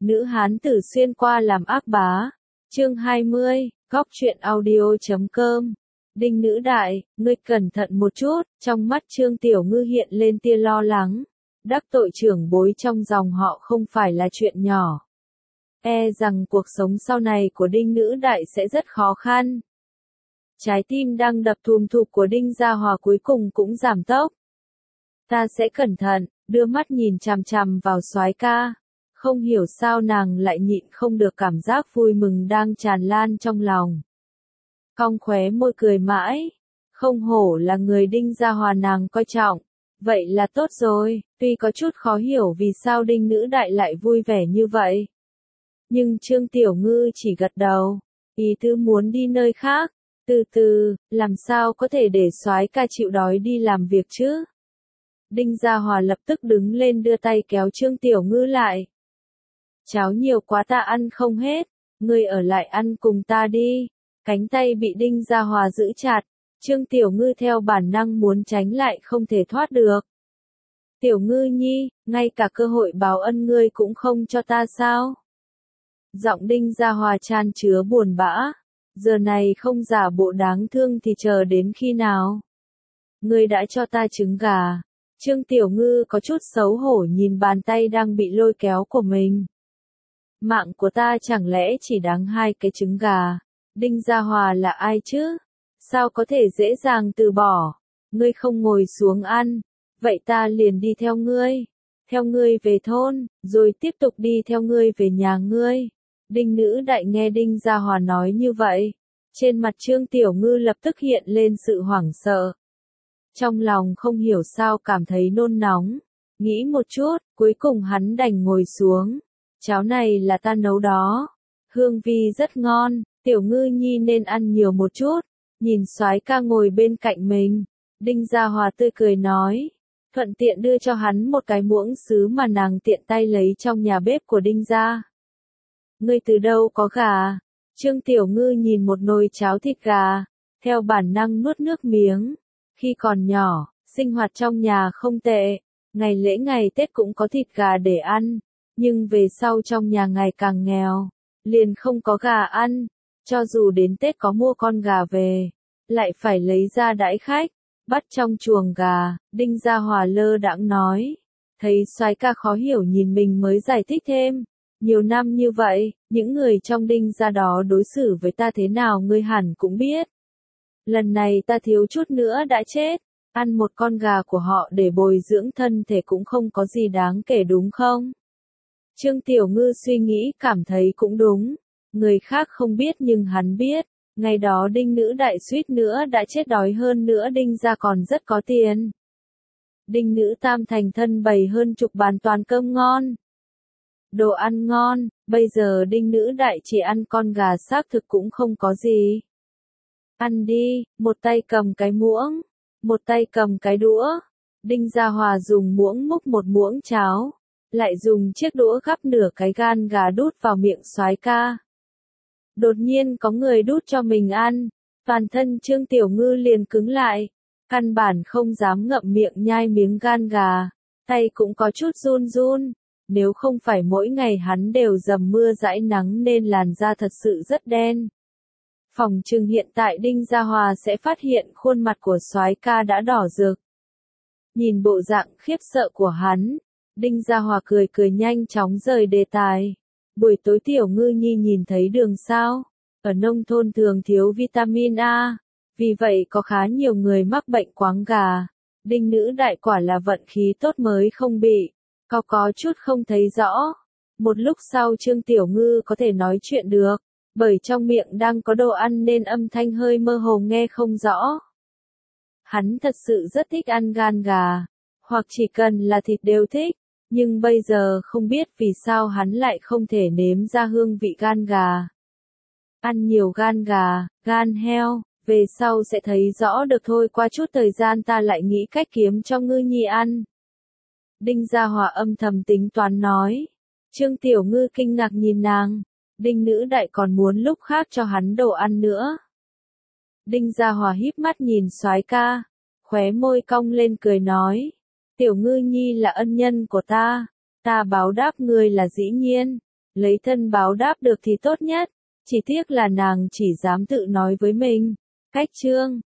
Nữ hán tử xuyên qua làm ác bá. Chương 20, góc truyện audio.com. Đinh nữ đại, ngươi cẩn thận một chút, trong mắt Trương Tiểu Ngư hiện lên tia lo lắng. Đắc tội trưởng bối trong dòng họ không phải là chuyện nhỏ. E rằng cuộc sống sau này của Đinh nữ đại sẽ rất khó khăn. Trái tim đang đập thùm thụp của Đinh Gia Hòa cuối cùng cũng giảm tốc. Ta sẽ cẩn thận, đưa mắt nhìn chằm chằm vào soái ca. Không hiểu sao nàng lại nhịn không được cảm giác vui mừng đang tràn lan trong lòng. Cong khóe môi cười mãi. Không hổ là người Đinh Gia Hòa nàng coi trọng. Vậy là tốt rồi, tuy có chút khó hiểu vì sao Đinh nữ đại lại vui vẻ như vậy. Nhưng Trương Tiểu Ngư chỉ gật đầu. Ý tứ muốn đi nơi khác. Từ từ, làm sao có thể để soái ca chịu đói đi làm việc chứ? Đinh Gia Hòa lập tức đứng lên đưa tay kéo Trương Tiểu Ngư lại. Cháo nhiều quá ta ăn không hết, ngươi ở lại ăn cùng ta đi. Cánh tay bị Đinh Gia Hòa giữ chặt, Trương Tiểu Ngư theo bản năng muốn tránh lại không thể thoát được. Tiểu Ngư nhi, ngay cả cơ hội báo ân ngươi cũng không cho ta sao? Giọng Đinh Gia Hòa chan chứa buồn bã. Giờ này không giả bộ đáng thương thì chờ đến khi nào? Ngươi đã cho ta trứng gà. Trương Tiểu Ngư có chút xấu hổ nhìn bàn tay đang bị lôi kéo của mình. Mạng của ta chẳng lẽ chỉ đáng 2 cái trứng gà? Đinh Gia Hòa là ai chứ? Sao có thể dễ dàng từ bỏ? Ngươi không ngồi xuống ăn, vậy ta liền đi theo ngươi. Theo ngươi về thôn, rồi tiếp tục đi theo ngươi về nhà ngươi. Đinh nữ đại nghe Đinh Gia Hòa nói như vậy. Trên mặt Trương Tiểu Ngư lập tức hiện lên sự hoảng sợ. Trong lòng không hiểu sao cảm thấy nôn nóng. Nghĩ một chút, cuối cùng hắn đành ngồi xuống. Cháo này là ta nấu đó. Hương vị rất ngon, Tiểu Ngư nhi nên ăn nhiều một chút. Nhìn soái ca ngồi bên cạnh mình. Đinh Gia Hòa tươi cười nói. Thuận tiện đưa cho hắn một cái muỗng sứ mà nàng tiện tay lấy trong nhà bếp của Đinh Gia. Ngươi từ đâu có gà? Trương Tiểu Ngư nhìn một nồi cháo thịt gà. Theo bản năng nuốt nước miếng. Khi còn nhỏ, sinh hoạt trong nhà không tệ. Ngày lễ ngày Tết cũng có thịt gà để ăn. Nhưng về sau trong nhà ngày càng nghèo. Liền không có gà ăn. Cho dù đến Tết có mua con gà về. Lại phải lấy ra đãi khách. Bắt trong chuồng gà. Đinh Gia Hòa lơ đãng nói. Thấy soái ca khó hiểu nhìn mình mới giải thích thêm. Nhiều năm như vậy, những người trong Đinh gia đó đối xử với ta thế nào ngươi hẳn cũng biết. Lần này ta thiếu chút nữa đã chết. Ăn một con gà của họ để bồi dưỡng thân thể cũng không có gì đáng kể đúng không? Trương Tiểu Ngư suy nghĩ cảm thấy cũng đúng. Người khác không biết nhưng hắn biết. Ngày đó Đinh nữ đại suýt nữa đã chết đói hơn nữa Đinh gia còn rất có tiền. Đinh nữ tam thành thân bày hơn chục bàn toàn cơm ngon. Đồ ăn ngon, bây giờ Đinh nữ đại chỉ ăn con gà xác thực cũng không có gì. Ăn đi, một tay cầm cái muỗng, một tay cầm cái đũa. Đinh Gia Hòa dùng muỗng múc một muỗng cháo, lại dùng chiếc đũa gắp nửa cái gan gà đút vào miệng soái ca. Đột nhiên có người đút cho mình ăn, toàn thân Trương Tiểu Ngư liền cứng lại, căn bản không dám ngậm miệng nhai miếng gan gà, tay cũng có chút run run. Nếu không phải mỗi ngày hắn đều dầm mưa dãi nắng nên làn da thật sự rất đen. Phòng trừng hiện tại Đinh Gia Hòa sẽ phát hiện khuôn mặt của soái ca đã đỏ rực. Nhìn bộ dạng khiếp sợ của hắn, Đinh Gia Hòa cười cười nhanh chóng rời đề tài. Buổi tối Tiểu Ngư nhi nhìn thấy đường sao? Ở nông thôn thường thiếu vitamin A, vì vậy có khá nhiều người mắc bệnh quáng gà. Đinh nữ đại quả là vận khí tốt mới không bị. Có chút không thấy rõ. Một lúc sau Trương Tiểu Ngư có thể nói chuyện được, bởi trong miệng đang có đồ ăn nên âm thanh hơi mơ hồ nghe không rõ. Hắn thật sự rất thích ăn gan gà, hoặc chỉ cần là thịt đều thích, nhưng bây giờ không biết vì sao hắn lại không thể nếm ra hương vị gan gà. Ăn nhiều gan gà, gan heo, về sau sẽ thấy rõ được thôi, qua chút thời gian ta lại nghĩ cách kiếm cho Ngư nhi ăn. Đinh Gia Hòa âm thầm tính toán nói. Trương Tiểu Ngư kinh ngạc nhìn nàng. Đinh nữ đại còn muốn lúc khác cho hắn đồ ăn nữa. Đinh Gia Hòa híp mắt nhìn soái ca. Khóe môi cong lên cười nói. Tiểu Ngư nhi là ân nhân của ta. Ta báo đáp ngươi là dĩ nhiên. lấy thân báo đáp được thì tốt nhất, chỉ tiếc là nàng chỉ dám tự nói với mình. Cách Trương